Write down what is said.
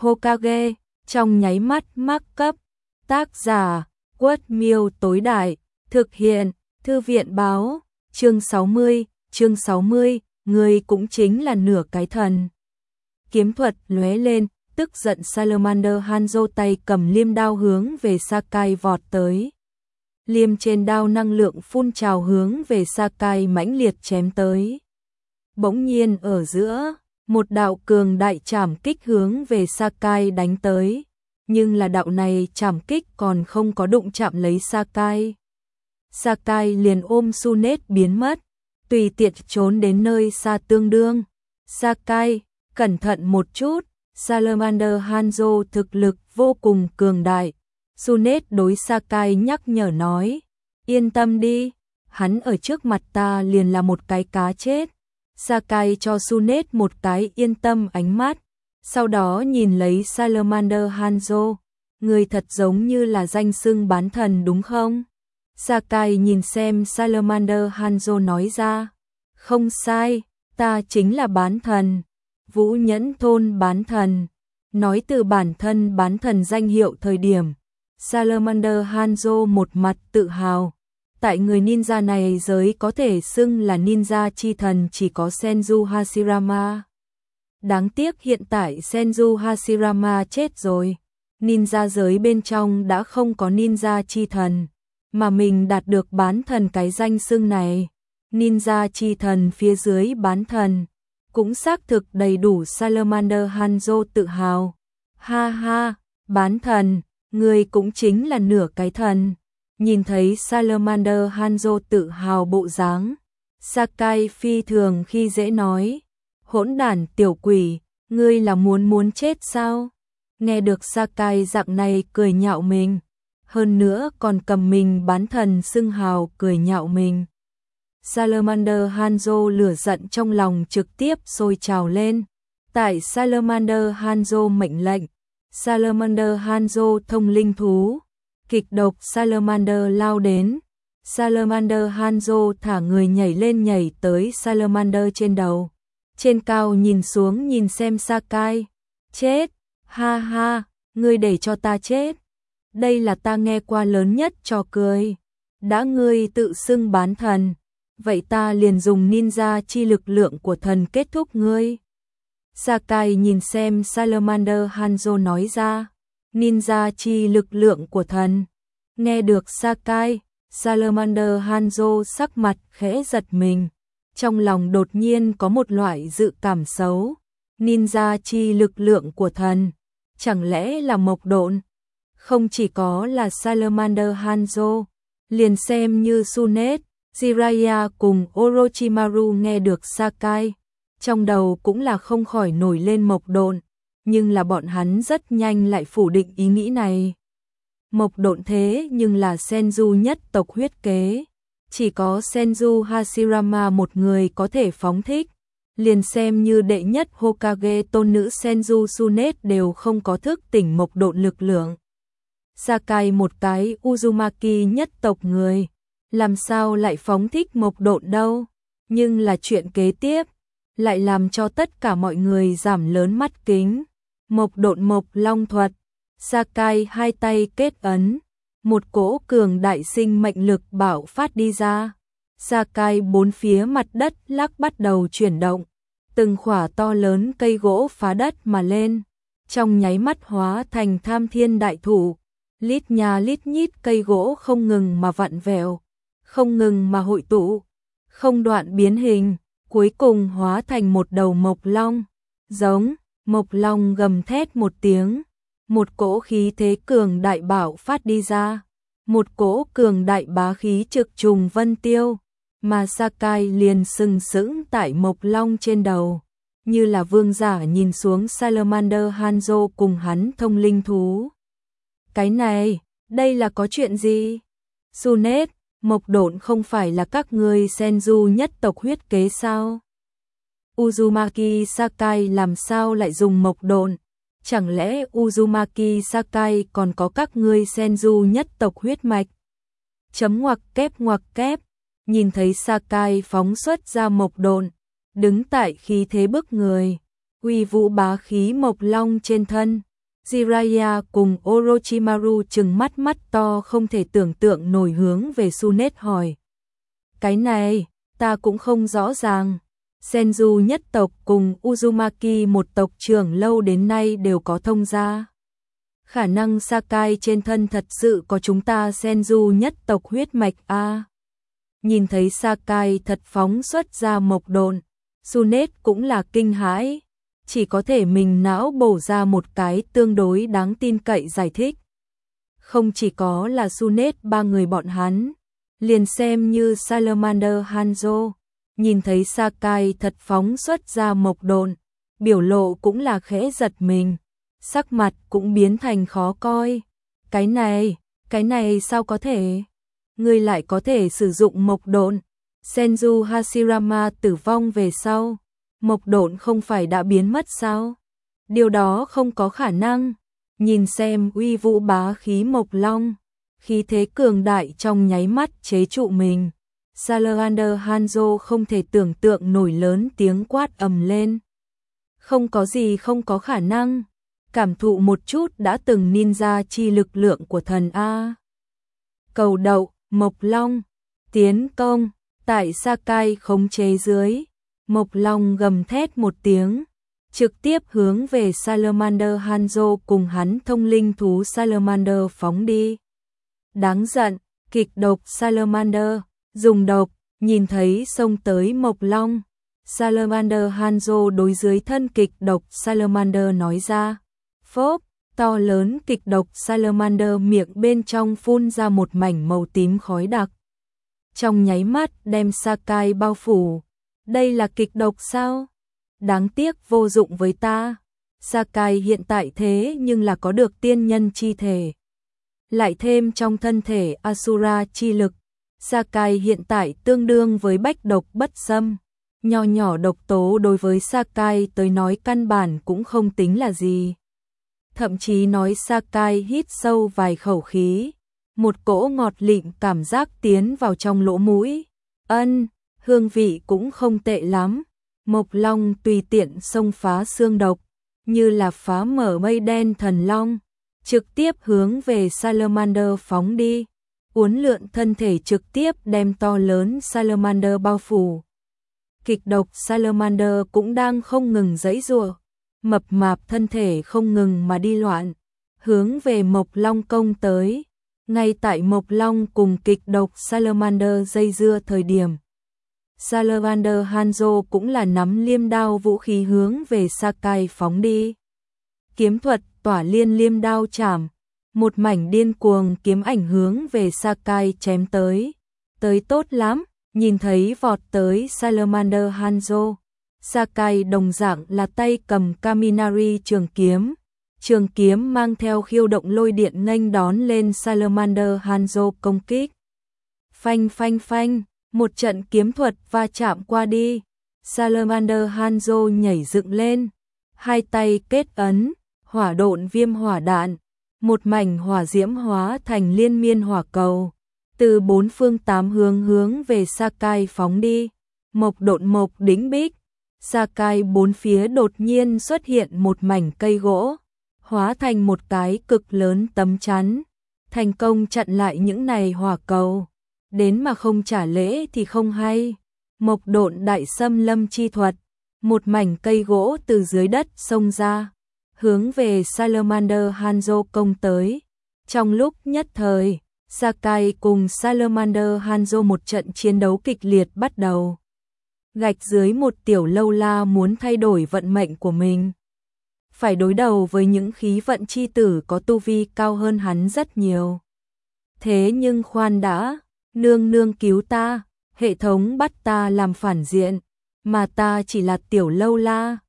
Hokage, trong nháy mắt mắc cấp. Tác giả, Quất Miêu tối đại, thực hiện, Thư viện báo, chương 60, người cũng chính là nửa cái thần. Kiếm thuật lóe lên, tức giận Salamander Hanzo tay cầm liêm đao hướng về Sakai vọt tới. Liêm trên đao năng lượng phun trào hướng về Sakai mãnh liệt chém tới. Bỗng nhiên ở giữa, một đạo cường đại trảm kích hướng về Sakai đánh tới, nhưng là đạo này trảm kích còn không có đụng chạm lấy Sakai. Sakai liền ôm Tsunade biến mất, tùy tiện trốn đến nơi xa tương đương. Sakai, cẩn thận một chút, Salamander Hanzo thực lực vô cùng cường đại. Tsunade đối Sakai nhắc nhở nói, yên tâm đi, hắn ở trước mặt ta liền là một cái cá chết. Sakai cho Tsunade một cái yên tâm ánh mắt, sau đó nhìn lấy Salamander Hanzo, người thật giống như là danh xưng bán thần đúng không? Sakai nhìn xem Salamander Hanzo nói ra, không sai, ta chính là bán thần, Vũ Nhẫn Thôn bán thần. Nói từ bản thân bán thần danh hiệu thời điểm, Salamander Hanzo một mặt tự hào. Tại người ninja này giới có thể xưng là ninja chi thần chỉ có Senju Hashirama. Đáng tiếc hiện tại Senju Hashirama chết rồi. Ninja giới bên trong đã không có ninja chi thần, mà mình đạt được bán thần cái danh xưng này. Ninja chi thần phía dưới bán thần, cũng xác thực đầy đủ Salamander Hanzo tự hào. Ha ha, bán thần, người cũng chính là nửa cái thần. Nhìn thấy Salamander Hanzo tự hào bộ dáng, Sakai phi thường khi dễ nói, hỗn đản tiểu quỷ, ngươi là muốn chết sao? Nghe được Sakai dạng này cười nhạo mình, hơn nữa còn cầm mình bán thần xưng hào cười nhạo mình. Salamander Hanzo lửa giận trong lòng trực tiếp sôi trào lên. Tại Salamander Hanzo mệnh lệnh, Salamander Hanzo thông linh thú, kịch độc Salamander lao đến. Salamander Hanzo thả người nhảy lên nhảy tới Salamander trên đầu. Trên cao nhìn xuống nhìn xem Sakai. Chết, ha ha, ngươi để cho ta chết. Đây là ta nghe qua lớn nhất trò cười. Đã ngươi tự xưng bán thần, vậy ta liền dùng ninja chi lực lượng của thần kết thúc ngươi. Sakai nhìn xem Salamander Hanzo nói ra, ninja chi lực lượng của thần. Nghe được Sakai, Salamander Hanzo sắc mặt khẽ giật mình, trong lòng đột nhiên có một loại dự cảm xấu. Ninja chi lực lượng của thần, chẳng lẽ là Mộc Độn? Không chỉ có là Salamander Hanzo, liền xem như Tsunade, Jiraiya cùng Orochimaru nghe được Sakai, trong đầu cũng là không khỏi nổi lên Mộc Độn, nhưng là bọn hắn rất nhanh lại phủ định ý nghĩ này. Mộc Độn thế nhưng là Senju nhất tộc huyết kế, chỉ có Senju Hashirama một người có thể phóng thích, liền xem như đệ nhất Hokage tôn nữ Senju Tsunade đều không có thức tỉnh Mộc Độn lực lượng. Sakai một cái Uzumaki nhất tộc người, làm sao lại phóng thích Mộc Độn đâu? Nhưng là chuyện kế tiếp lại làm cho tất cả mọi người giảm lớn mắt kính. Mộc Độn Mộc Long thuật. Sakai hai tay kết ấn, một cỗ cường đại sinh mệnh lực bạo phát đi ra. Sakai bốn phía mặt đất lắc bắt đầu chuyển động, từng khỏa to lớn cây gỗ phá đất mà lên, trong nháy mắt hóa thành Tham Thiên đại thụ. Lít nhà lít nhít cây gỗ không ngừng mà vặn vẹo, không ngừng mà hội tụ, không đoạn biến hình, cuối cùng hóa thành một đầu mộc long. Giống, mộc long gầm thét một tiếng, một cỗ khí thế cường đại bạo phát đi ra, một cỗ cường đại bá khí trực trùng vân tiêu, mà Sakai liền sừng sững tại mộc long trên đầu, như là vương giả nhìn xuống Salamander Hanzo cùng hắn thông linh thú. Cái này, đây là có chuyện gì? Tsunade, Mộc Độn không phải là các ngươi Senju nhất tộc huyết kế sao? Uzumaki Sakai làm sao lại dùng Mộc Độn? Chẳng lẽ Uzumaki Sakai còn có các ngươi Senju nhất tộc huyết mạch? Chấm ngoặc kép, nhìn thấy Sakai phóng xuất ra Mộc Độn, đứng tại khí thế bức người, uy vũ bá khí Mộc Long trên thân, Jiraiya cùng Orochimaru trừng mắt to không thể tưởng tượng nổi hướng về Tsunade hỏi. Cái này, ta cũng không rõ ràng. Senju nhất tộc cùng Uzumaki một tộc trưởng lâu đến nay đều có thông gia. Khả năng Sakai trên thân thật sự có chúng ta Senju nhất tộc huyết mạch a. Nhìn thấy Sakai thật phóng xuất ra mộc độn, Tsunade cũng là kinh hãi, chỉ có thể mình não bổ ra một cái tương đối đáng tin cậy giải thích. Không chỉ có là Tsunade ba người bọn hắn, liền xem như Salamander Hanzo, nhìn thấy Sakai thật phóng xuất ra mộc độn, biểu lộ cũng là khẽ giật mình, sắc mặt cũng biến thành khó coi. Cái này sao có thể? Ngươi lại có thể sử dụng mộc độn? Senju Hashirama tử vong về sau, mộc độn không phải đã biến mất sao? Điều đó không có khả năng. Nhìn xem uy vũ bá khí mộc long, khí thế cường đại trong nháy mắt chế trụ mình. Salamander Hanzo không thể tưởng tượng nổi, lớn tiếng quát ầm lên. Không có gì không có khả năng. Cảm thụ một chút đã từng ninja chi lực lượng của thần A. Cầu đậu, mộc long, tiến công, tại Sakai khống chế dưới. Mộc long gầm thét một tiếng, trực tiếp hướng về Salamander Hanzo cùng hắn thông linh thú Salamander phóng đi. Đáng giận, kịch độc Salamander, dùng độc, nhìn thấy xông tới mộc long. Salamander Hanzo đối dưới thân kịch độc Salamander nói ra. Phốp, to lớn kịch độc Salamander miệng bên trong phun ra một mảnh màu tím khói đặc. Trong nháy mắt đem Sakai bao phủ. Đây là kịch độc sao? Đáng tiếc vô dụng với ta. Sakai hiện tại thế nhưng là có được tiên nhân chi thể. Lại thêm trong thân thể Asura chi lực. Sakai hiện tại tương đương với bách độc bất xâm. Nho nhỏ độc tố đối với Sakai tới nói căn bản cũng không tính là gì. Thậm chí nói Sakai hít sâu vài khẩu khí. Một cỗ ngọt lịm cảm giác tiến vào trong lỗ mũi. Hương vị cũng không tệ lắm. Mộc long tùy tiện xông phá xương độc, như là phá mở mây đen thần long, trực tiếp hướng về Salamander phóng đi. Uốn lượn thân thể trực tiếp đem to lớn Salamander bao phủ. Kịch độc Salamander cũng đang không ngừng giãy giụa, mập mạp thân thể không ngừng mà đi loạn, hướng về Mộc Long công tới. Ngay tại Mộc Long cùng kịch độc Salamander dây dưa thời điểm, Salamander Hanzo cũng là nắm liêm đao vũ khí hướng về Sakai phóng đi. Kiếm thuật tỏa liên liêm đao chảm, một mảnh điên cuồng kiếm ảnh hướng về Sakai chém tới. Tới tốt lắm, nhìn thấy vọt tới Salamander Hanzo. Sakai đồng dạng là tay cầm Kaminari trường kiếm mang theo khiêu động lôi điện nghênh đón lên Salamander Hanzo công kích. Phanh phanh phanh, một trận kiếm thuật va chạm qua đi, Salamander Hanzo nhảy dựng lên, hai tay kết ấn, hỏa độn viêm hỏa đạn, một mảnh hỏa diễm hóa thành liên miên hỏa cầu, từ bốn phương tám hướng về Sakai phóng đi. Mộc độn mộc đĩnh bích, Sakai bốn phía đột nhiên xuất hiện một mảnh cây gỗ, hóa thành một cái cực lớn tấm chắn, thành công chặn lại những này hỏa cầu. Đến mà không trả lễ thì không hay. Mộc độn đại xâm lâm chi thuật, một mảnh cây gỗ từ dưới đất xông ra, hướng về Salamander Hanzo công tới. Trong lúc nhất thời, Sakai cùng Salamander Hanzo một trận chiến đấu kịch liệt bắt đầu. Gạch dưới một tiểu lâu la muốn thay đổi vận mệnh của mình, phải đối đầu với những khí vận chi tử có tu vi cao hơn hắn rất nhiều. Thế nhưng khoan đã, nương nương cứu ta, hệ thống bắt ta làm phản diện, mà ta chỉ là tiểu lâu la,